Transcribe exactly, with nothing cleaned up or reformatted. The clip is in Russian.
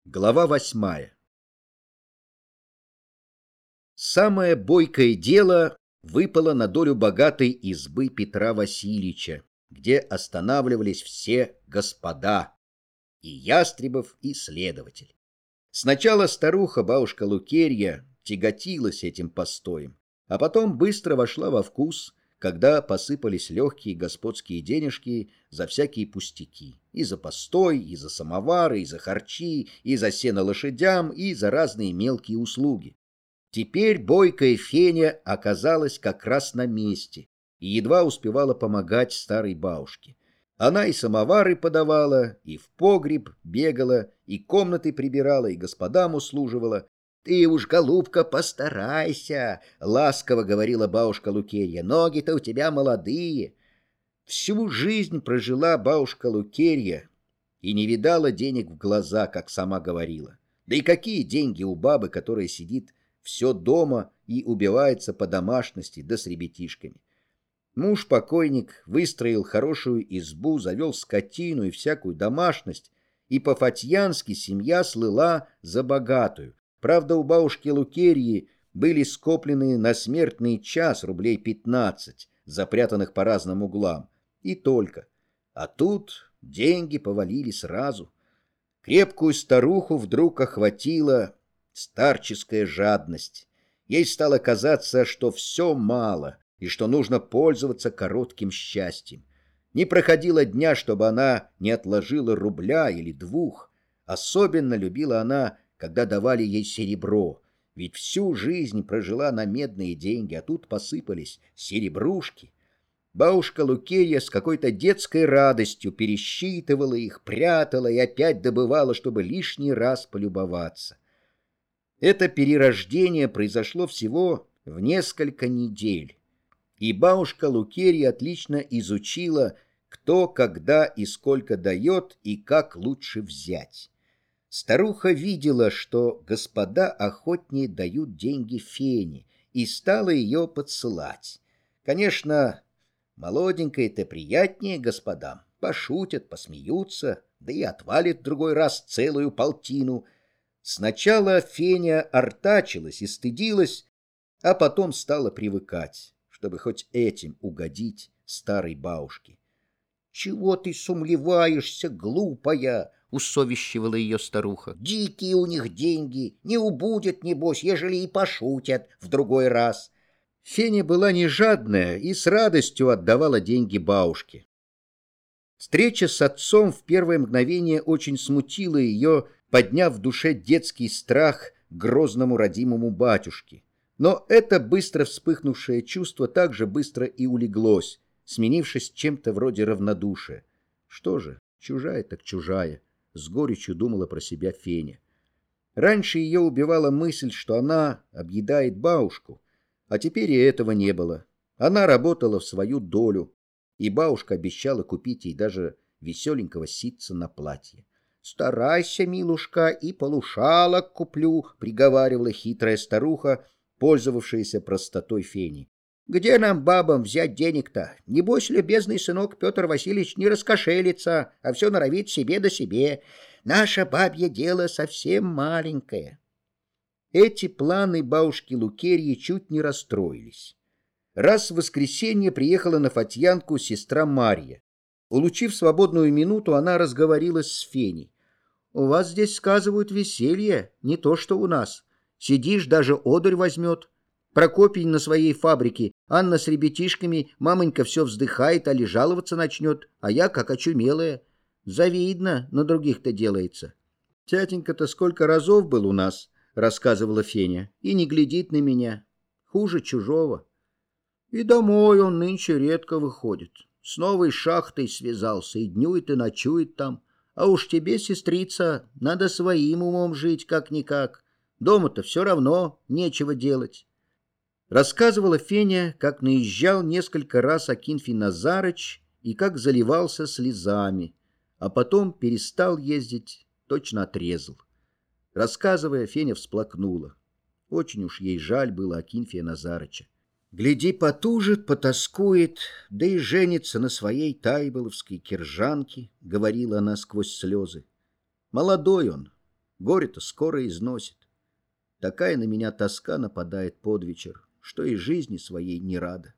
Глава восьмая. Самое бойкое дело выпало на долю богатой избы Петра Васильевича, где останавливались все господа, и Ястребов, и следователь. Сначала старуха, бабушка Лукерья, тяготилась этим постоем, а потом быстро вошла во вкус, когда посыпались легкие господские денежки за всякие пустяки. И за постой, и за самовары, и за харчи, и за сено лошадям, и за разные мелкие услуги. Теперь бойкая Феня оказалась как раз на месте и едва успевала помогать старой бабушке. Она и самовары подавала, и в погреб бегала, и комнаты прибирала, и господам услуживала. «Ты уж, голубка, постарайся!» — ласково говорила бабушка Лукерья. «Ноги-то у тебя молодые!» Всю жизнь прожила бабушка Лукерья и не видала денег в глаза, как сама говорила. Да и какие деньги у бабы, которая сидит все дома и убивается по домашности, да с ребятишками. Муж-покойник выстроил хорошую избу, завел скотину и всякую домашность, и по-фатьянски семья слыла за богатую. Правда, у бабушки Лукерьи были скоплены на смертный час рублей пятнадцать, запрятанных по разным углам, и только. А тут деньги повалили сразу. Крепкую старуху вдруг охватила старческая жадность. Ей стало казаться, что все мало, и что нужно пользоваться коротким счастьем. Не проходило дня, чтобы она не отложила рубля или двух. Особенно любила она, когда давали ей серебро, ведь всю жизнь прожила на медные деньги, а тут посыпались серебрушки. Бабушка Лукерья с какой-то детской радостью пересчитывала их, прятала и опять добывала, чтобы лишний раз полюбоваться. Это перерождение произошло всего в несколько недель, и бабушка Лукерья отлично изучила, кто, когда и сколько дает, и как лучше взять. Старуха видела, что господа охотнее дают деньги Фене, и стала ее подсылать. Конечно, молоденькая-то приятнее господам, пошутят, посмеются, да и отвалит в другой раз целую полтину. Сначала Феня артачилась и стыдилась, а потом стала привыкать, чтобы хоть этим угодить старой бабушке. «Чего ты сумлеваешься, глупая?» — усовещивала ее старуха. «Дикие у них деньги, не убудет, небось, ежели и пошутят в другой раз». Феня была не жадная и с радостью отдавала деньги бабушке. Встреча с отцом в первое мгновение очень смутила ее, подняв в душе детский страх к грозному родимому батюшке. Но это быстро вспыхнувшее чувство так же быстро и улеглось, сменившись чем-то вроде равнодушия. Что же, чужая так чужая, с горечью думала про себя Феня. Раньше ее убивала мысль, что она объедает бабушку, а теперь и этого не было. Она работала в свою долю, и бабушка обещала купить ей даже веселенького ситца на платье. «Старайся, милушка, и полушалок куплю», — приговаривала хитрая старуха, пользовавшаяся простотой Фени. «Где нам, бабам, взять денег-то? Небось, любезный сынок Петр Васильевич не раскошелится, а все норовит себе да себе. Наше бабье дело совсем маленькое». Эти планы бабушки Лукерьи чуть не расстроились. Раз в воскресенье приехала на Фатьянку сестра Марья. Улучив свободную минуту, она разговорилась с Феней. «У вас здесь, сказывают, веселье, не то что у нас. Сидишь, даже одурь возьмет. Прокопий на своей фабрике, Анна с ребятишками, мамонька все вздыхает, али жаловаться начнет, а я как очумелая. Завидно на других-то делается. Тятенька-то сколько разов был у нас, — рассказывала Феня, — и не глядит на меня. Хуже чужого. И домой он нынче редко выходит. С новой шахтой связался, и днюет, и ночует там. А уж тебе, сестрица, надо своим умом жить как-никак. Дома-то все равно нечего делать». Рассказывала Феня, как наезжал несколько раз Акинфий Назарыч и как заливался слезами, а потом перестал ездить, точно отрезал. Рассказывая, Феня всплакнула. Очень уж ей жаль было Акинфия Назарыча. Гляди, потужит, потаскует, да и женится на своей тайболовской киржанке, — говорила она сквозь слезы. Молодой он, Горе-то скоро износит. Такая на меня тоска нападает под вечер, что и жизни своей не рада.